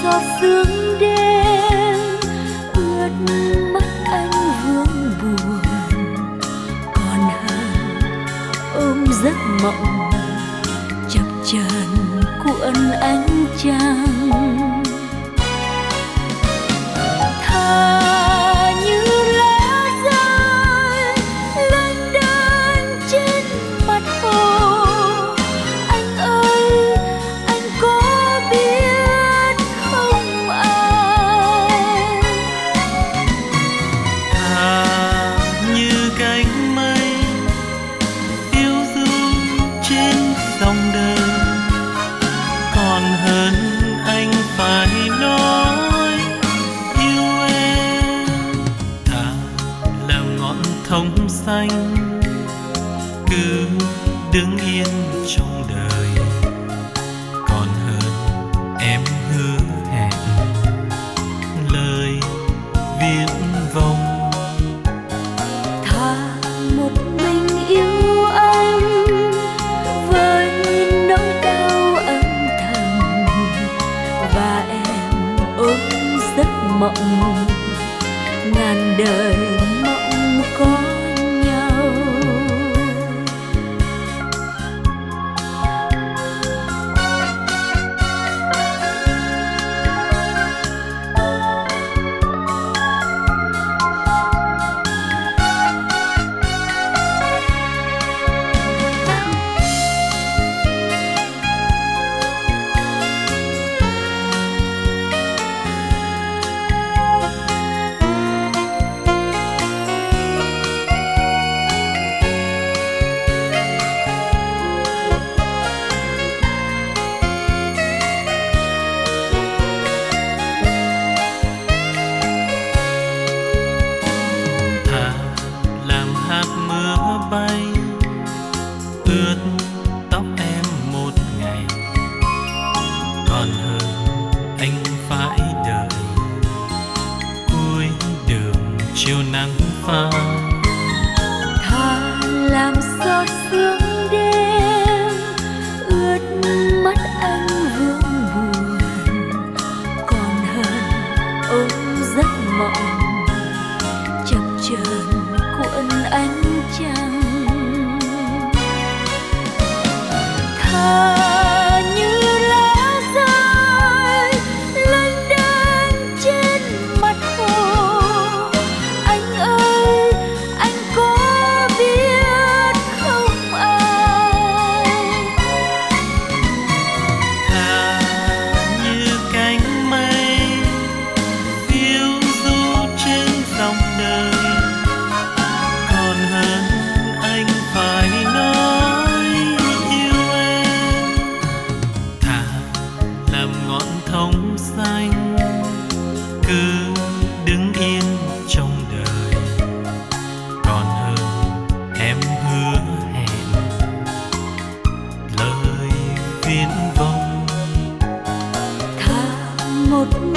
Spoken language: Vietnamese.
giọt sương đêm ướt mắt anh vương buồn, còn hơn ôm giấc mộng chập chờn cuộn ánh trăng. Thà như lá rơi lênh đênh trên mặt hồ, anh ơi anh có biết không ai. Thà như cánh mây phiêu du trên dòng đời, còn hơn anh phải nói yêu em. Thà làm ngọn thông xanh cứ đứng yên trong đời, còn hơn em hứa hẹn lời viễn vông. Thà một mình yêu anh với nỗi đau âm thầm, và em ôm giấc mộng ngàn đời mộng có nhau. Bay ướt tóc em một ngày, còn hơn anh phải đợi cuối đường chiều nắng vàng. Thà làm giọt sương đêm ướt mắt anh vương buồn, còn hơn ôm giấc mộng chập chờn cuộn ánh trăng. Thà như lá rơi lênh đênh trên mặt hồ, anh ơi anh có biết không ai. Thà như cánh mây phiêu du trên dòng đời, còn hơn anh phải nói yêu em. Thà làm ngọn thông xanh cứ đứng yên trong đời, còn hơn em hứa hẹn lời viễn vông. Thà một